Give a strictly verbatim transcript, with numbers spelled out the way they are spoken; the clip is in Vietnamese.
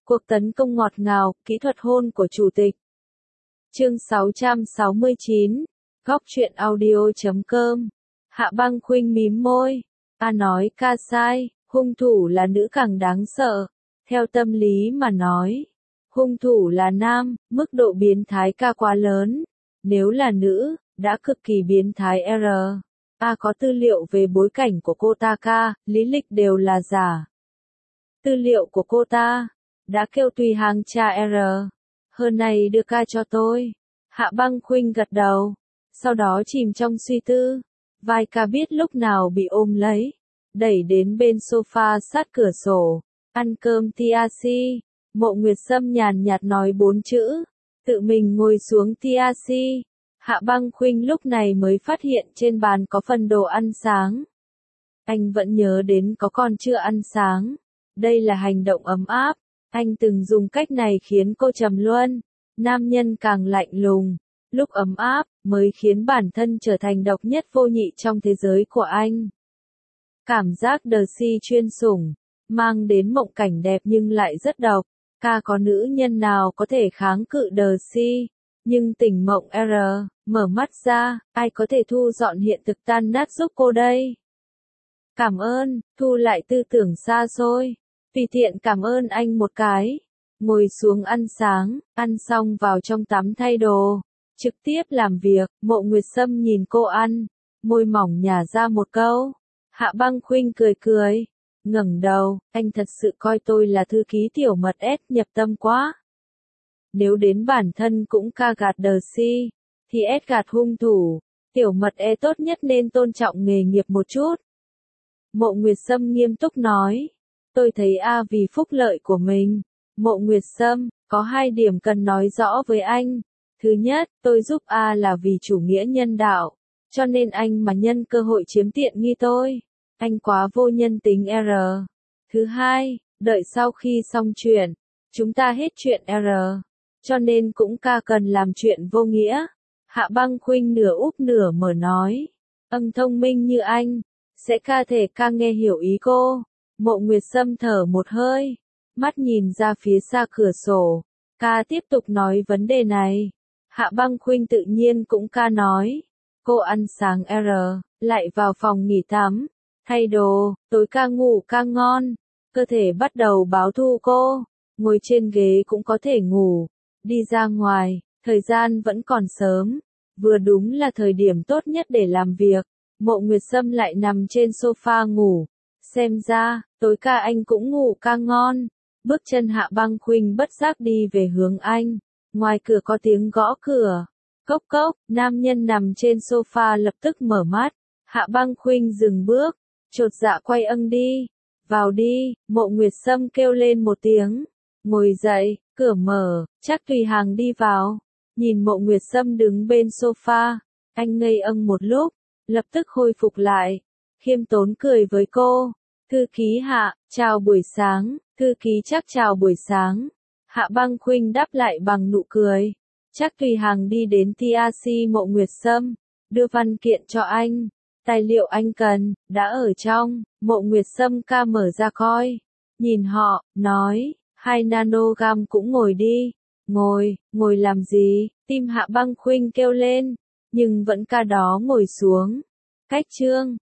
Cuộc tấn công ngọt ngào, kỹ thuật hôn của chủ tịch. Chương sáu trăm sáu mươi chín, góc truyện audio chấm com. Hạ Băng Khuynh mím môi. A nói ca sai, hung thủ là nữ càng đáng sợ. Theo tâm lý mà nói, hung thủ là nam, mức độ biến thái ca quá lớn. Nếu là nữ, đã cực kỳ biến thái R. A có tư liệu về bối cảnh của cô ta ca, lý lịch đều là giả. Tư liệu của cô ta đã kêu tùy hàng cha R. Hơn này đưa ca cho tôi. Hạ Băng Khuynh gật đầu, sau đó chìm trong suy tư. Vai ca biết lúc nào bị ôm lấy, đẩy đến bên sofa sát cửa sổ. Ăn cơm tê a xê. Mộ Nguyệt Sâm nhàn nhạt nói bốn chữ, tự mình ngồi xuống tê a xê. Hạ Băng Khuynh lúc này mới phát hiện trên bàn có phần đồ ăn sáng. Anh vẫn nhớ đến có con chưa ăn sáng. Đây là hành động ấm áp. Anh từng dùng cách này khiến cô trầm luân. Nam nhân càng lạnh lùng, lúc ấm áp, mới khiến bản thân trở thành độc nhất vô nhị trong thế giới của anh. Cảm giác Darcy chuyên sủng, mang đến mộng cảnh đẹp nhưng lại rất độc. Ca có nữ nhân nào có thể kháng cự Darcy, nhưng tỉnh mộng R, mở mắt ra, ai có thể thu dọn hiện thực tan nát giúp cô đây? Cảm ơn, thu lại tư tưởng xa xôi. Tùy tiện cảm ơn anh một cái. Ngồi xuống ăn sáng, ăn xong vào trong tắm thay đồ. Trực tiếp làm việc, Mộ Nguyệt Sâm nhìn cô ăn. Môi mỏng nhả ra một câu. Hạ Băng Khuynh cười cười. Ngẩng đầu, anh thật sự coi tôi là thư ký tiểu mật S nhập tâm quá. Nếu đến bản thân cũng ca gạt Darcy, thì S gạt hung thủ. Tiểu mật E tốt nhất nên tôn trọng nghề nghiệp một chút. Mộ Nguyệt Sâm nghiêm túc nói. Tôi thấy A vì phúc lợi của mình. Mộ Nguyệt Sâm, có hai điểm cần nói rõ với anh. Thứ nhất, tôi giúp A là vì chủ nghĩa nhân đạo. Cho nên anh mà nhân cơ hội chiếm tiện nghi tôi. Anh quá vô nhân tính R. Thứ hai, đợi sau khi xong chuyện, chúng ta hết chuyện R. Cho nên cũng ca cần làm chuyện vô nghĩa. Hạ Băng Khuynh nửa úp nửa mở nói. Âm thông minh như anh, sẽ ca thể ca nghe hiểu ý cô. Mộ Nguyệt Sâm thở một hơi, mắt nhìn ra phía xa cửa sổ. Ca tiếp tục nói vấn đề này. Hạ Băng Khuynh tự nhiên cũng ca nói. Cô ăn sáng R, lại vào phòng nghỉ tắm, thay đồ, tối ca ngủ ca ngon. Cơ thể bắt đầu báo thù cô. Ngồi trên ghế cũng có thể ngủ. Đi ra ngoài, thời gian vẫn còn sớm. Vừa đúng là thời điểm tốt nhất để làm việc. Mộ Nguyệt Sâm lại nằm trên sofa ngủ. Xem ra, tối ca anh cũng ngủ ca ngon. Bước chân Hạ Băng Khuynh bất giác đi về hướng anh. Ngoài cửa có tiếng gõ cửa. Cốc cốc, nam nhân nằm trên sofa lập tức mở mắt. Hạ Băng Khuynh dừng bước, chột dạ quay âng đi. Vào đi, Mộ Nguyệt Sâm kêu lên một tiếng. Ngồi dậy, cửa mở, chắc tùy hàng đi vào. Nhìn Mộ Nguyệt Sâm đứng bên sofa, anh ngây âng một lúc, lập tức hồi phục lại. Khiêm tốn cười với cô. Thư ký Hạ, chào buổi sáng. Thư ký chắc chào buổi sáng. Hạ Băng Khuynh đáp lại bằng nụ cười. Chắc tùy hàng đi đến tê a xê Mộ Nguyệt Sâm, đưa văn kiện cho anh. Tài liệu anh cần, đã ở trong. Mộ Nguyệt Sâm ca mở ra coi. Nhìn họ, nói, hai nanogam cũng ngồi đi. Ngồi, ngồi làm gì? Tim Hạ Băng Khuynh kêu lên, nhưng vẫn ca đó ngồi xuống. Cách chương.